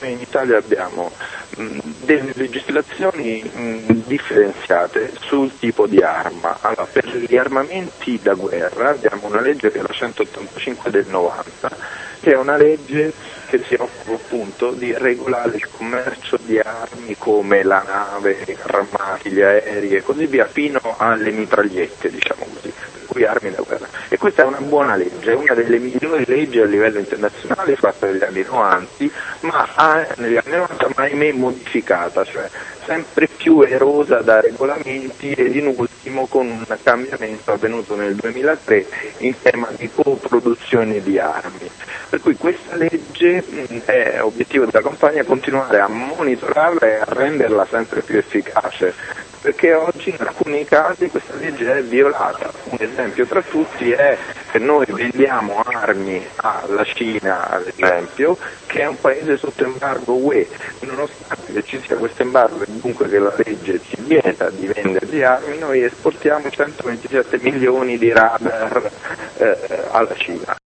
noi in Italia abbiamo delle legislazioni differenziate sul tipo di arma. Allora, per gli armamenti da guerra abbiamo una legge che è la 185 del 90, che è una legge che si occupa appunto di regolare il commercio di armi come la nave, i carri armati, gli aerei e così via, fino alle mitragliette, diciamo così, per cui armi da guerra. E questa è una buona legge, è una delle migliori leggi a livello internazionale fatta negli anni 90, negli anni 90 ma ahimè modificata, cioè sempre più erosa da regolamenti ed in ultimo con un cambiamento avvenuto nel 2003 in tema di coproduzione di armi. Per cui questa legge è obiettivo della campagna continuare a monitorarla e a renderla sempre più efficace, perché oggi in alcuni casi questa legge è violata. Un esempio tra tutti è che noi vendiamo armi alla Cina, ad esempio, che è un paese sotto embargo UE. Nonostante ci sia questo embargo e dunque che la legge ci vieta di vendergli armi, noi esportiamo 127 milioni di radar alla Cina.